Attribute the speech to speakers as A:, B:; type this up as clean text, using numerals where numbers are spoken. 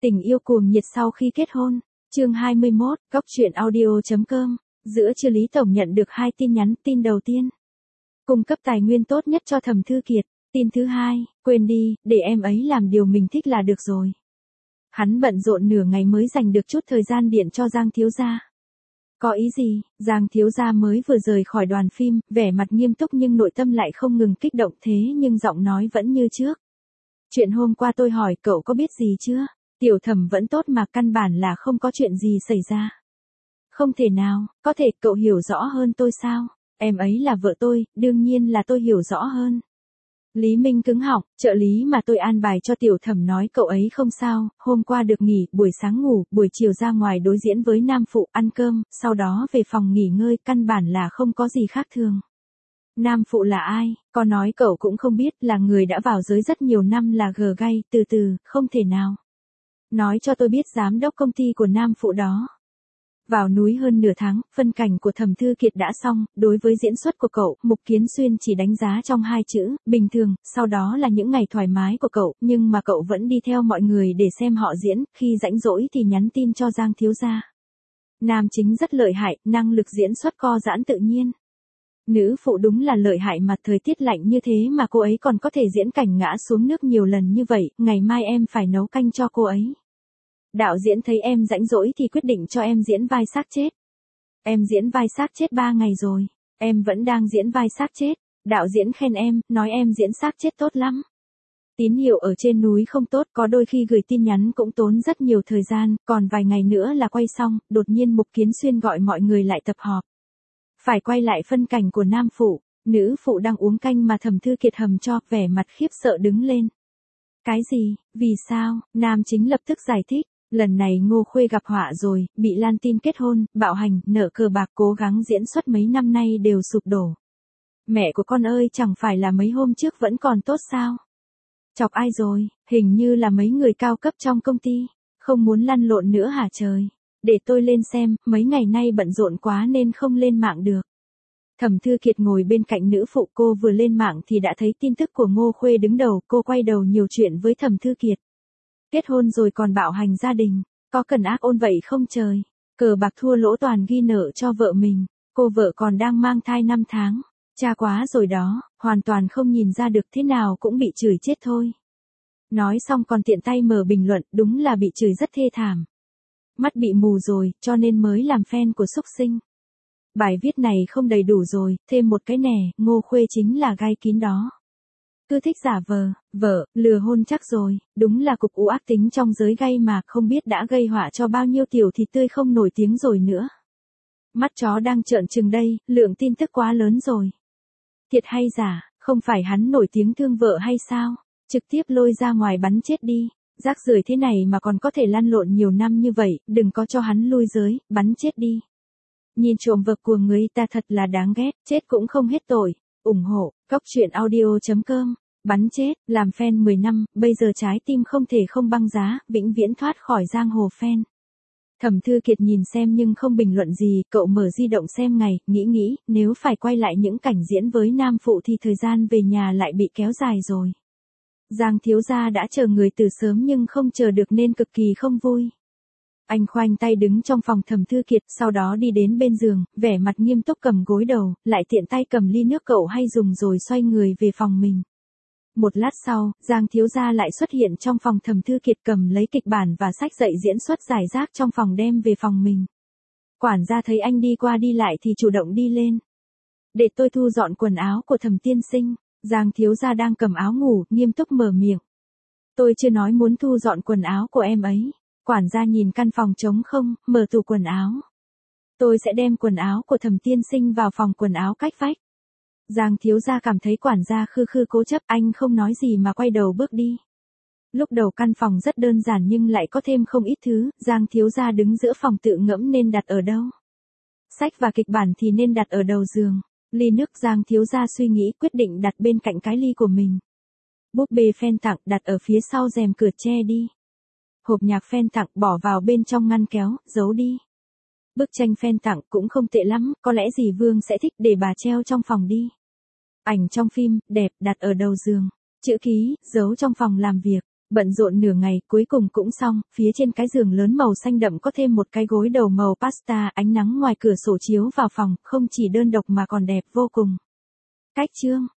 A: Tình yêu cuồng nhiệt sau khi kết hôn. Chương 21, Góc truyện audio.com. Giữa trưa Lý Tổng nhận được 2 tin nhắn. Tin đầu tiên: cung cấp tài nguyên tốt nhất cho Thẩm Thư Kiệt. Tin thứ hai: quên đi, để em ấy làm điều mình thích là được rồi. Hắn bận rộn nửa ngày mới dành được chút thời gian điện cho Giang thiếu gia. Có ý gì? Giang thiếu gia mới vừa rời khỏi đoàn phim, vẻ mặt nghiêm túc nhưng nội tâm lại không ngừng kích động, thế nhưng giọng nói vẫn như trước. Chuyện hôm qua tôi hỏi cậu có biết gì chưa? Tiểu Thẩm vẫn tốt mà, căn bản là không có chuyện gì xảy ra. Không thể nào, có thể cậu hiểu rõ hơn tôi sao? Em ấy là vợ tôi, đương nhiên là tôi hiểu rõ hơn. Lý Minh cứng họng, trợ lý mà tôi an bài cho Tiểu Thẩm nói cậu ấy không sao, hôm qua được nghỉ, buổi sáng ngủ, buổi chiều ra ngoài đối diễn với nam phụ, ăn cơm, sau đó về phòng nghỉ ngơi, căn bản là không có gì khác thường. Nam phụ là ai? Có nói cậu cũng không biết, là người đã vào giới rất nhiều năm, là gờ gay, từ từ, không thể nào. Nói cho tôi biết giám đốc công ty của nam phụ đó. Vào núi hơn nửa tháng, phân cảnh của Thẩm Thư Kiệt đã xong, đối với diễn xuất của cậu, Mục Kiến Xuyên chỉ đánh giá trong 2 chữ, bình thường, sau đó là những ngày thoải mái của cậu, nhưng mà cậu vẫn đi theo mọi người để xem họ diễn, khi rảnh rỗi thì nhắn tin cho Giang thiếu gia. Nam chính rất lợi hại, năng lực diễn xuất co giãn tự nhiên. Nữ phụ đúng là lợi hại mà, thời tiết lạnh như thế mà cô ấy còn có thể diễn cảnh ngã xuống nước nhiều lần như vậy, ngày mai em phải nấu canh cho cô ấy. Đạo diễn thấy em rảnh rỗi thì quyết định cho em diễn vai xác chết. Em diễn vai xác chết 3 ngày rồi, em vẫn đang diễn vai xác chết. Đạo diễn khen em, nói em diễn xác chết tốt lắm. Tín hiệu ở trên núi không tốt, có đôi khi gửi tin nhắn cũng tốn rất nhiều thời gian, còn vài ngày nữa là quay xong, đột nhiên Mục Kiến Xuyên gọi mọi người lại tập họp. Phải quay lại phân cảnh của nam phụ, nữ phụ đang uống canh mà Thẩm Thư Kiệt hầm cho, vẻ mặt khiếp sợ đứng lên. Cái gì, vì sao? Nam chính lập tức giải thích. Lần này Ngô Khuê gặp họa rồi, bị lan tin kết hôn, bạo hành, nợ cờ bạc, cố gắng diễn xuất mấy năm nay đều sụp đổ. Mẹ của con ơi, chẳng phải là mấy hôm trước vẫn còn tốt sao? Chọc ai rồi? Hình như là mấy người cao cấp trong công ty. Không muốn lăn lộn nữa hả trời? Để tôi lên xem, mấy ngày nay bận rộn quá nên không lên mạng được. Thẩm Thư Kiệt ngồi bên cạnh nữ phụ, cô vừa lên mạng thì đã thấy tin tức của Ngô Khuê đứng đầu, cô quay đầu nhiều chuyện với Thẩm Thư Kiệt. Kết hôn rồi còn bạo hành gia đình, có cần ác ôn vậy không trời? Cờ bạc thua lỗ toàn ghi nợ cho vợ mình, cô vợ còn đang mang thai 5 tháng. Cha quá rồi đó, hoàn toàn không nhìn ra được, thế nào cũng bị chửi chết thôi. Nói xong còn tiện tay mở bình luận, đúng là bị chửi rất thê thảm. Mắt bị mù rồi, cho nên mới làm fan của xúc sinh. Bài viết này không đầy đủ rồi, thêm một cái nè, Ngô Khuê chính là gai kín đó. Cứ thích giả vờ, lừa hôn chắc rồi, đúng là cục u ác tính trong giới gay mà, không biết đã gây họa cho bao nhiêu tiểu thịt tươi không nổi tiếng rồi nữa. Mắt chó đang trợn trừng đây, lượng tin tức quá lớn rồi. Thiệt hay giả, không phải hắn nổi tiếng thương vợ hay sao? Trực tiếp lôi ra ngoài bắn chết đi, rác rưởi thế này mà còn có thể lăn lộn nhiều năm như vậy, đừng có cho hắn lui giới, bắn chết đi. Nhìn trộm vợ của người ta thật là đáng ghét, chết cũng không hết tội. Ủng hộ, Góc truyện audio.com. Bắn chết, làm fan 10 năm, bây giờ trái tim không thể không băng giá, vĩnh viễn thoát khỏi giang hồ fan. Thẩm Thư Kiệt nhìn xem nhưng không bình luận gì, cậu mở di động xem ngày, nghĩ, nếu phải quay lại những cảnh diễn với nam phụ thì thời gian về nhà lại bị kéo dài rồi. Giang thiếu gia đã chờ người từ sớm nhưng không chờ được nên cực kỳ không vui. Anh khoanh tay đứng trong phòng Thẩm Thư Kiệt, sau đó đi đến bên giường, vẻ mặt nghiêm túc cầm gối đầu, lại tiện tay cầm ly nước cậu hay dùng rồi xoay người về phòng mình. Một lát sau, Giang thiếu gia lại xuất hiện trong phòng Thẩm Thư Kiệt, cầm lấy kịch bản và sách dạy diễn xuất giải rác trong phòng đem về phòng mình. Quản gia thấy anh đi qua đi lại thì chủ động đi lên. Để tôi thu dọn quần áo của Thẩm tiên sinh. Giang thiếu gia đang cầm áo ngủ, nghiêm túc mở miệng. Tôi chưa nói muốn thu dọn quần áo của em ấy. Quản gia nhìn căn phòng trống không, mở tủ quần áo. Tôi sẽ đem quần áo của Thẩm tiên sinh vào phòng quần áo cách vách. Giang thiếu gia cảm thấy quản gia khư cố chấp, anh không nói gì mà quay đầu bước đi. Lúc đầu căn phòng rất đơn giản nhưng lại có thêm không ít thứ, Giang thiếu gia đứng giữa phòng tự ngẫm nên đặt ở đâu. Sách và kịch bản thì nên đặt ở đầu giường. Ly nước Giang thiếu gia suy nghĩ, quyết định đặt bên cạnh cái ly của mình. Búp bê fan tặng đặt ở phía sau rèm cửa, che đi. Hộp nhạc fan tặng bỏ vào bên trong ngăn kéo, giấu đi. Bức tranh fan tặng cũng không tệ lắm, có lẽ dì Vương sẽ thích, để bà treo trong phòng đi. Ảnh trong phim, đẹp, đặt ở đầu giường. Chữ ký, giấu trong phòng làm việc. Bận rộn nửa ngày, cuối cùng cũng xong, phía trên cái giường lớn màu xanh đậm có thêm một cái gối đầu màu pasta, ánh nắng ngoài cửa sổ chiếu vào phòng, không chỉ đơn độc mà còn đẹp vô cùng. Cách chương